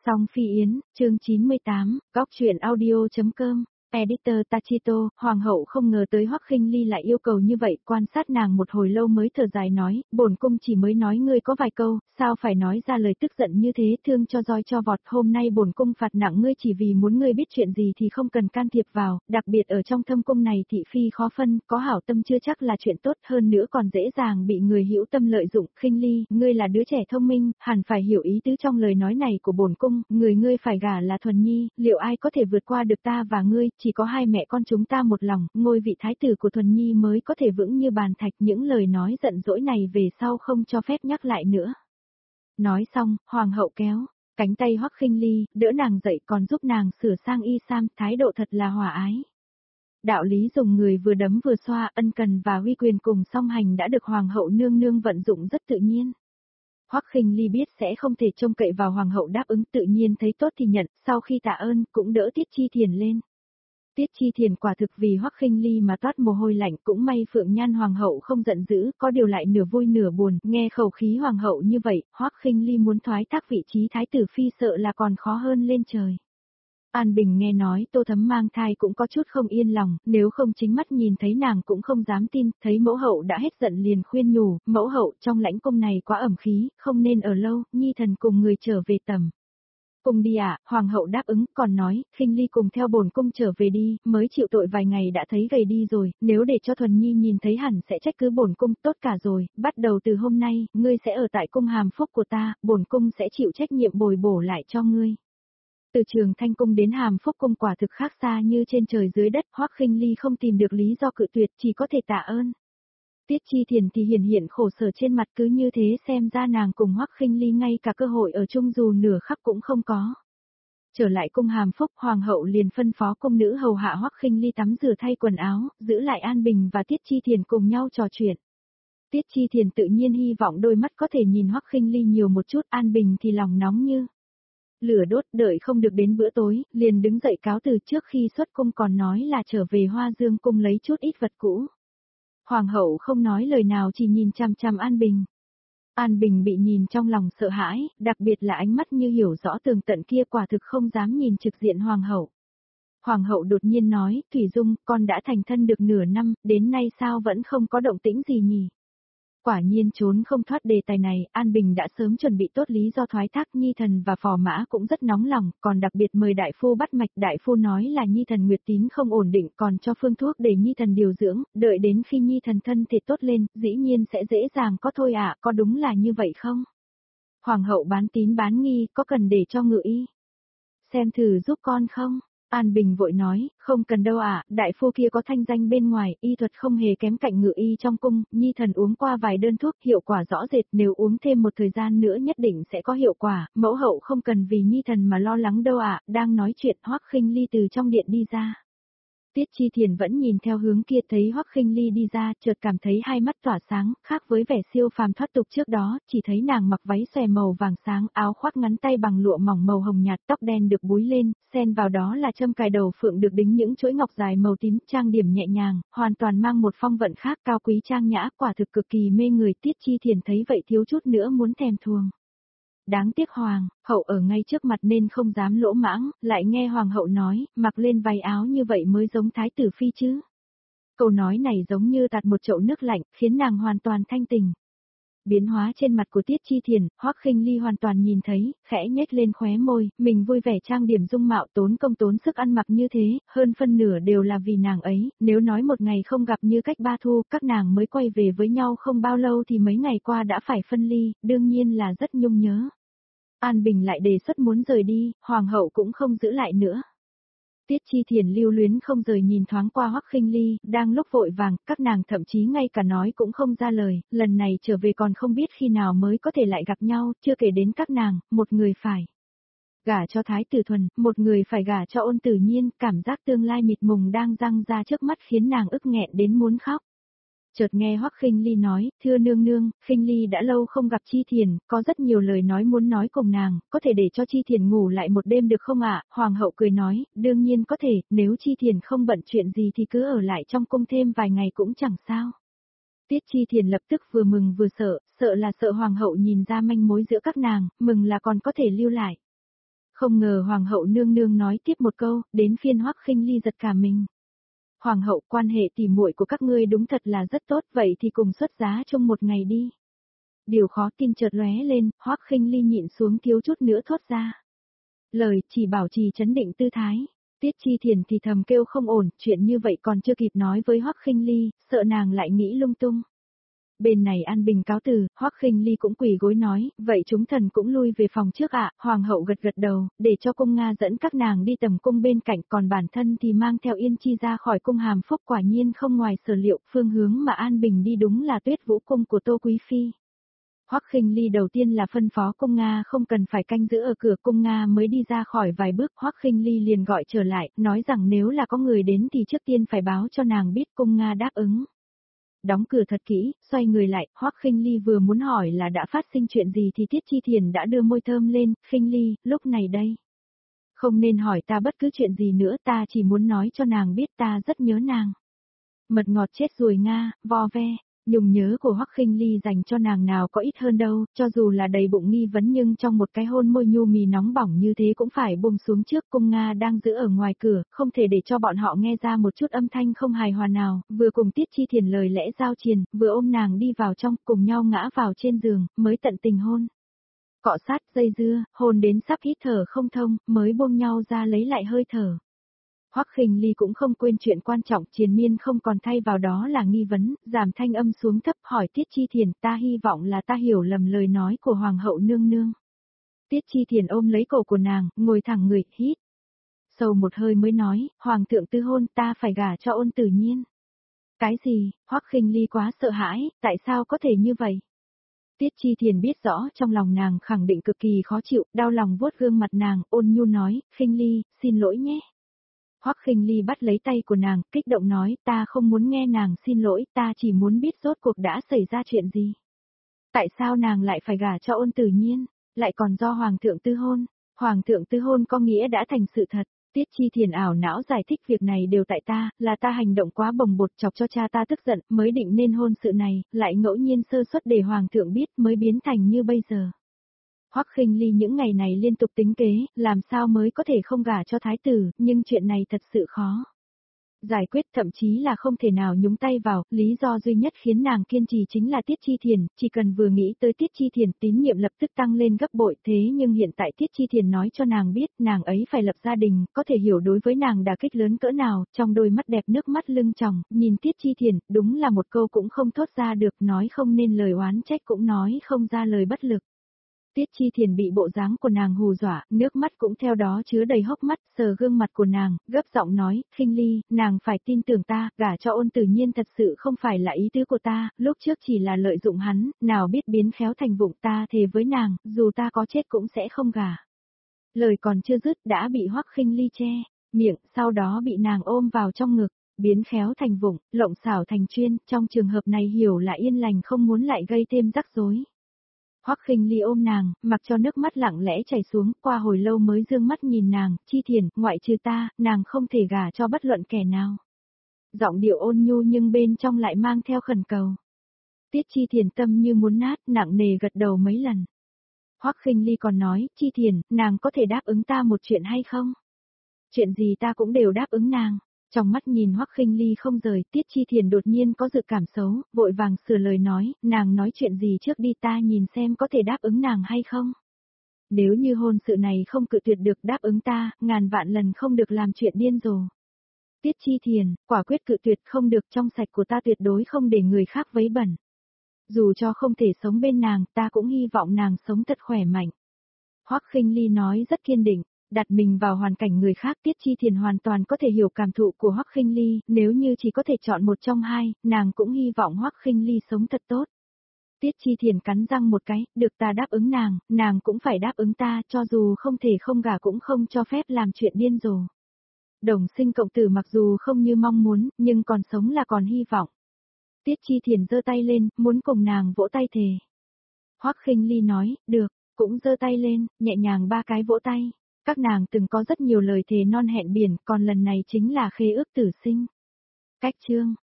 Song Phi Yến, chương 98, góc truyện audio.com, editor Tachito, hoàng hậu không ngờ tới Hoắc Khinh Ly lại yêu cầu như vậy, quan sát nàng một hồi lâu mới thở dài nói, bổn cung chỉ mới nói ngươi có vài câu, sao phải nói ra lời tức giận như thế, thương cho roi cho vọt, hôm nay bổn cung phạt nặng ngươi chỉ vì muốn ngươi biết chuyện gì thì không cần can thiệp vào, đặc biệt ở trong thâm cung này thị phi khó phân, có hảo tâm chưa chắc là chuyện tốt, hơn nữa còn dễ dàng bị người hữu tâm lợi dụng. Khinh Ly, ngươi là đứa trẻ thông minh, hẳn phải hiểu ý tứ trong lời nói này của bổn cung, người ngươi phải gả là Thuần Nhi, liệu ai có thể vượt qua được ta và ngươi, chỉ có hai mẹ con chúng ta một lòng, ngôi vị thái tử của Thuần Nhi mới có thể vững như bàn thạch. Những lời nói giận dỗi này về sau không cho phép nhắc lại nữa. Nói xong, hoàng hậu kéo cánh tay Hoắc Khinh Ly, đỡ nàng dậy còn giúp nàng sửa sang y sam, thái độ thật là hòa ái. Đạo lý dùng người vừa đấm vừa xoa, ân cần và uy quyền cùng song hành đã được hoàng hậu nương nương vận dụng rất tự nhiên. Hoắc Khinh Ly biết sẽ không thể trông cậy vào hoàng hậu đáp ứng, tự nhiên thấy tốt thì nhận, sau khi tạ ơn cũng đỡ Tiết Chi Thiền lên. Tiết Chi Thiền quả thực vì Hoắc Khinh Ly mà toát mồ hôi lạnh, cũng may Phượng Nhan hoàng hậu không giận dữ, có điều lại nửa vui nửa buồn, nghe khẩu khí hoàng hậu như vậy, Hoắc Khinh Ly muốn thoái thác vị trí thái tử phi sợ là còn khó hơn lên trời. An Bình nghe nói Tô Thấm mang thai cũng có chút không yên lòng, nếu không chính mắt nhìn thấy nàng cũng không dám tin, thấy mẫu hậu đã hết giận liền khuyên nhủ, mẫu hậu trong lãnh cung này quá ẩm khí, không nên ở lâu, Nhi thần cùng người trở về tầm. Cùng đi ạ, hoàng hậu đáp ứng, còn nói, Khinh Ly cùng theo bổn cung trở về đi, mới chịu tội vài ngày đã thấy gầy đi rồi, nếu để cho Thuần Nhi nhìn thấy hẳn sẽ trách cứ bổn cung, tốt cả rồi, bắt đầu từ hôm nay, ngươi sẽ ở tại cung hàm phúc của ta, bổn cung sẽ chịu trách nhiệm bồi bổ lại cho ngươi. Từ Trường Thanh cung đến Hàm Phúc cung quả thực khác xa như trên trời dưới đất, Hoắc Khinh Ly không tìm được lý do cự tuyệt, chỉ có thể tạ ơn. Tiết Chi Thiền thì hiển hiện khổ sở trên mặt, cứ như thế xem ra nàng cùng Hoắc Khinh Ly ngay cả cơ hội ở chung dù nửa khắc cũng không có. Trở lại cung Hàm Phúc, hoàng hậu liền phân phó cung nữ hầu hạ Hoắc Khinh Ly tắm rửa thay quần áo, giữ lại An Bình và Tiết Chi Thiền cùng nhau trò chuyện. Tiết Chi Thiền tự nhiên hy vọng đôi mắt có thể nhìn Hoắc Khinh Ly nhiều một chút, An Bình thì lòng nóng như lửa đốt, đợi không được đến bữa tối, liền đứng dậy cáo từ, trước khi xuất cung còn nói là trở về Hoa Dương cung lấy chút ít vật cũ. Hoàng hậu không nói lời nào, chỉ nhìn chằm chằm An Bình. An Bình bị nhìn trong lòng sợ hãi, đặc biệt là ánh mắt như hiểu rõ tường tận kia, quả thực không dám nhìn trực diện hoàng hậu. Hoàng hậu đột nhiên nói, Thủy Dung, con đã thành thân được nửa năm, đến nay sao vẫn không có động tĩnh gì nhỉ? Quả nhiên trốn không thoát đề tài này, An Bình đã sớm chuẩn bị tốt lý do thoái thác. Nhi thần và phò mã cũng rất nóng lòng, còn đặc biệt mời đại phu bắt mạch, đại phu nói là Nhi thần nguyệt tín không ổn định, còn cho phương thuốc để Nhi thần điều dưỡng, đợi đến khi Nhi thần thân thể tốt lên, dĩ nhiên sẽ dễ dàng có thôi ạ, có đúng là như vậy không? Hoàng hậu bán tín bán nghi, có cần để cho ngự y xem thử giúp con không? An Bình vội nói, không cần đâu ạ, đại phu kia có thanh danh bên ngoài, y thuật không hề kém cạnh ngự y trong cung, Nhi thần uống qua vài đơn thuốc, hiệu quả rõ rệt, nếu uống thêm một thời gian nữa nhất định sẽ có hiệu quả, mẫu hậu không cần vì Nhi thần mà lo lắng đâu ạ. Đang nói chuyện, Hoắc Khinh Ly từ trong điện đi ra. Tiết Chi Thiền vẫn nhìn theo hướng kia, thấy Hoắc Khinh Ly đi ra, chợt cảm thấy hai mắt tỏa sáng, khác với vẻ siêu phàm thoát tục trước đó, chỉ thấy nàng mặc váy xòe màu vàng sáng, áo khoác ngắn tay bằng lụa mỏng màu hồng nhạt, tóc đen được búi lên, xen vào đó là châm cài đầu phượng được đính những chuỗi ngọc dài màu tím, trang điểm nhẹ nhàng, hoàn toàn mang một phong vận khác, cao quý trang nhã, quả thực cực kỳ mê người. Tiết Chi Thiền thấy vậy thiếu chút nữa muốn thèm thuồng. Đáng tiếc hoàng hậu ở ngay trước mặt nên không dám lỗ mãng, lại nghe hoàng hậu nói, mặc lên váy áo như vậy mới giống thái tử phi chứ. Câu nói này giống như tạt một chậu nước lạnh, khiến nàng hoàn toàn thanh tình. Biến hóa trên mặt của Tiết Chi Thiền, Hoắc Khinh Ly hoàn toàn nhìn thấy, khẽ nhếch lên khóe môi, mình vui vẻ trang điểm dung mạo, tốn công tốn sức ăn mặc như thế, hơn phân nửa đều là vì nàng ấy, nếu nói một ngày không gặp như cách ba thu, các nàng mới quay về với nhau không bao lâu thì mấy ngày qua đã phải phân ly, đương nhiên là rất nhung nhớ. An Bình lại đề xuất muốn rời đi, hoàng hậu cũng không giữ lại nữa. Tiết Chi Thiền lưu luyến không rời nhìn thoáng qua Hoắc Khinh Ly, đang lúc vội vàng, các nàng thậm chí ngay cả nói cũng không ra lời, lần này trở về còn không biết khi nào mới có thể lại gặp nhau, chưa kể đến các nàng, một người phải gả cho Thái tử Thuần, một người phải gả cho Ôn Tử Nhiên, cảm giác tương lai mịt mùng đang giăng ra trước mắt khiến nàng ức nghẹn đến muốn khóc. Chợt nghe Hoắc Khinh Ly nói, thưa nương nương, Khinh Ly đã lâu không gặp Chi Thiền, có rất nhiều lời nói muốn nói cùng nàng, có thể để cho Chi Thiền ngủ lại một đêm được không ạ? Hoàng hậu cười nói, đương nhiên có thể, nếu Chi Thiền không bận chuyện gì thì cứ ở lại trong cung thêm vài ngày cũng chẳng sao. Tiết Chi Thiền lập tức vừa mừng vừa sợ, sợ là sợ hoàng hậu nhìn ra manh mối giữa các nàng, mừng là còn có thể lưu lại. Không ngờ Hoàng hậu nương nương nói tiếp một câu, đến phiên Hoắc Khinh Ly giật cả mình. Hoàng hậu, quan hệ tỉ muội của các ngươi đúng thật là rất tốt, vậy thì cùng xuất giá chung một ngày đi. Điều khó tin chợt lóe lên, Hoắc Khinh Ly nhịn xuống thiếu chút nữa thốt ra. Lời chỉ bảo trì trấn định tư thái. Tiết Chi Thiền thì thầm kêu không ổn, chuyện như vậy còn chưa kịp nói với Hoắc Khinh Ly, sợ nàng lại nghĩ lung tung. Bên này An Bình cáo từ, Hoắc Khinh Ly cũng quỳ gối nói, vậy chúng thần cũng lui về phòng trước ạ. Hoàng hậu gật gật đầu, để cho cung Nga dẫn các nàng đi tầm cung bên cạnh, còn bản thân thì mang theo Yên Chi ra khỏi cung Hàm Phúc. Quả nhiên không ngoài sở liệu, phương hướng mà An Bình đi đúng là Tuyết Vũ cung của Tô Quý Phi. Hoắc Khinh Ly đầu tiên là phân phó cung Nga không cần phải canh giữ ở cửa, cung Nga mới đi ra khỏi vài bước, Hoắc Khinh Ly liền gọi trở lại, nói rằng nếu là có người đến thì trước tiên phải báo cho nàng biết. Cung Nga đáp ứng. Đóng cửa thật kỹ, xoay người lại, Hoắc Khinh Ly vừa muốn hỏi là đã phát sinh chuyện gì thì Tiết Chi Thiền đã đưa môi thơm lên, Khinh Ly, lúc này đây. Không nên hỏi ta bất cứ chuyện gì nữa, ta chỉ muốn nói cho nàng biết ta rất nhớ nàng. Mật ngọt chết ruồi Nga, vo ve. Nhung nhớ của Hoắc Khinh Ly dành cho nàng nào có ít hơn đâu, cho dù là đầy bụng nghi vấn nhưng trong một cái hôn môi nhu mì nóng bỏng như thế cũng phải buông xuống trước. Cung Nga đang giữ ở ngoài cửa, không thể để cho bọn họ nghe ra một chút âm thanh không hài hòa nào, vừa cùng Tiết Chi Thiền lời lẽ giao triền, vừa ôm nàng đi vào trong, cùng nhau ngã vào trên giường, mới tận tình hôn. Cọ sát, dây dưa, hôn đến sắp hít thở không thông, mới buông nhau ra lấy lại hơi thở. Hoắc Khinh Ly cũng không quên chuyện quan trọng, triền miên không còn thay vào đó là nghi vấn, giảm thanh âm xuống thấp hỏi Tiết Chi Thiền, ta hy vọng là ta hiểu lầm lời nói của Hoàng hậu nương nương. Tiết Chi Thiền ôm lấy cổ của nàng, ngồi thẳng người, hít sâu một hơi mới nói, Hoàng thượng tư hôn, ta phải gả cho Ôn Tử Nhiên. Cái gì? Hoắc Khinh Ly quá sợ hãi, tại sao có thể như vậy? Tiết Chi Thiền biết rõ trong lòng nàng khẳng định cực kỳ khó chịu, đau lòng vuốt gương mặt nàng, ôn nhu nói, Khinh Ly, xin lỗi nhé. Hoắc Khinh Ly bắt lấy tay của nàng, kích động nói, ta không muốn nghe nàng xin lỗi, ta chỉ muốn biết rốt cuộc đã xảy ra chuyện gì. Tại sao nàng lại phải gả cho Ôn Tử Nhiên, lại còn do Hoàng thượng tư hôn? Hoàng thượng tư hôn có nghĩa đã thành sự thật. Tiết Chi Thiền ảo não giải thích, việc này đều tại ta, là ta hành động quá bồng bột chọc cho cha ta tức giận, mới định nên hôn sự này, lại ngẫu nhiên sơ suất để Hoàng thượng biết mới biến thành như bây giờ. Hoắc Khinh Ly những ngày này liên tục tính kế, làm sao mới có thể không gả cho thái tử, nhưng chuyện này thật sự khó giải quyết, thậm chí là không thể nào nhúng tay vào. Lý do duy nhất khiến nàng kiên trì chính là Tiết Chi Thiền, chỉ cần vừa nghĩ tới Tiết Chi Thiền tín nhiệm lập tức tăng lên gấp bội. Thế nhưng hiện tại Tiết Chi Thiền nói cho nàng biết nàng ấy phải lập gia đình, có thể hiểu đối với nàng đả kích lớn cỡ nào. Trong đôi mắt đẹp nước mắt lưng tròng, nhìn Tiết Chi Thiền, đúng là một câu cũng không thốt ra được, nói không nên lời oán trách cũng nói không ra lời bất lực. Tiết Chi Thiền bị bộ dáng của nàng hù dọa, nước mắt cũng theo đó chứa đầy hốc mắt, sờ gương mặt của nàng, gấp giọng nói, Khinh Ly, nàng phải tin tưởng ta, gả cho Ôn Tử Nhiên thật sự không phải là ý tứ của ta, lúc trước chỉ là lợi dụng hắn, nào biết biến khéo thành vụng, ta thề với nàng, dù ta có chết cũng sẽ không gả. Lời còn chưa dứt đã bị Hoắc Khinh Ly che miệng, sau đó bị nàng ôm vào trong ngực, biến khéo thành vụng, lộng xảo thành chuyên, trong trường hợp này hiểu là yên lành không muốn lại gây thêm rắc rối. Hoắc Khinh Ly ôm nàng, mặc cho nước mắt lặng lẽ chảy xuống, qua hồi lâu mới dương mắt nhìn nàng, Chi Thiền, ngoại trừ ta, nàng không thể gả cho bất luận kẻ nào. Giọng điệu ôn nhu nhưng bên trong lại mang theo khẩn cầu. Tiết Chi Thiền tâm như muốn nát, nặng nề gật đầu mấy lần. Hoắc Khinh Ly còn nói, Chi Thiền, nàng có thể đáp ứng ta một chuyện hay không? Chuyện gì ta cũng đều đáp ứng nàng. Trong mắt nhìn Hoắc Khinh Ly không rời, Tiết Chi Thiền đột nhiên có dự cảm xấu, vội vàng sửa lời nói, nàng nói chuyện gì trước đi, ta nhìn xem có thể đáp ứng nàng hay không. Nếu như hôn sự này không cự tuyệt được, đáp ứng ta, ngàn vạn lần không được làm chuyện điên rồ. Tiết Chi Thiền, quả quyết cự tuyệt, không được, trong sạch của ta tuyệt đối không để người khác vấy bẩn. Dù cho không thể sống bên nàng, ta cũng hy vọng nàng sống thật khỏe mạnh. Hoắc Khinh Ly nói rất kiên định. Đặt mình vào hoàn cảnh người khác, Tiết Chi Thiền hoàn toàn có thể hiểu cảm thụ của Hoắc Khinh Ly, nếu như chỉ có thể chọn một trong hai, nàng cũng hy vọng Hoắc Khinh Ly sống thật tốt. Tiết Chi Thiền cắn răng một cái, được ta đáp ứng nàng cũng phải đáp ứng ta, cho dù không thể không gả cũng không cho phép làm chuyện điên rồ. Đồng sinh cộng tử mặc dù không như mong muốn, nhưng còn sống là còn hy vọng. Tiết Chi Thiền giơ tay lên, muốn cùng nàng vỗ tay thề. Hoắc Khinh Ly nói, được, cũng giơ tay lên, nhẹ nhàng ba cái vỗ tay. Các nàng từng có rất nhiều lời thề non hẹn biển, còn lần này chính là khế ước tử sinh. Cách chương